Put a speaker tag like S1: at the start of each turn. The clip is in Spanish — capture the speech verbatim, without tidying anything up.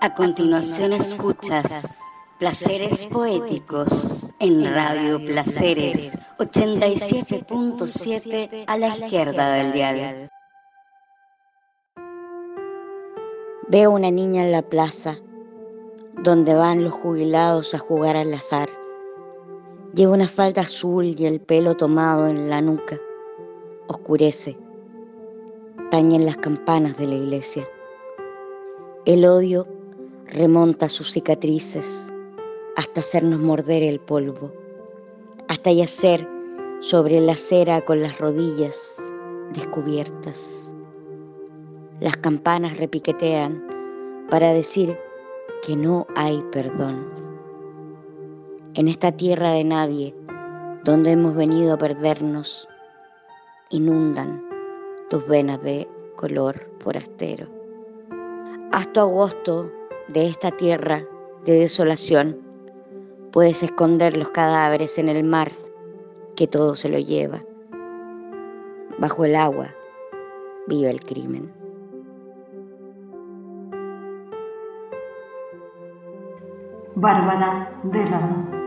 S1: A continuación escuchas Placeres Poéticos en Radio Placeres ochenta y siete punto siete a la izquierda del dial.
S2: Veo una niña en la plaza donde van los jubilados a jugar al azar. Lleva una falda azul y el pelo tomado en la nuca. Oscurece. Tañen las campanas de la iglesia. El odio remonta sus cicatrices hasta hacernos morder el polvo, hasta yacer sobre la acera con las rodillas descubiertas. Las campanas repiquetean para decir que no hay perdón. En esta tierra de nadie, donde hemos venido a perdernos, inundan tus venas de color forastero. Haz tu agosto de esta tierra de desolación. Puedes esconder los cadáveres en el mar, que todo se lo lleva. Bajo el agua vive el crimen.
S3: Bárbara Delano.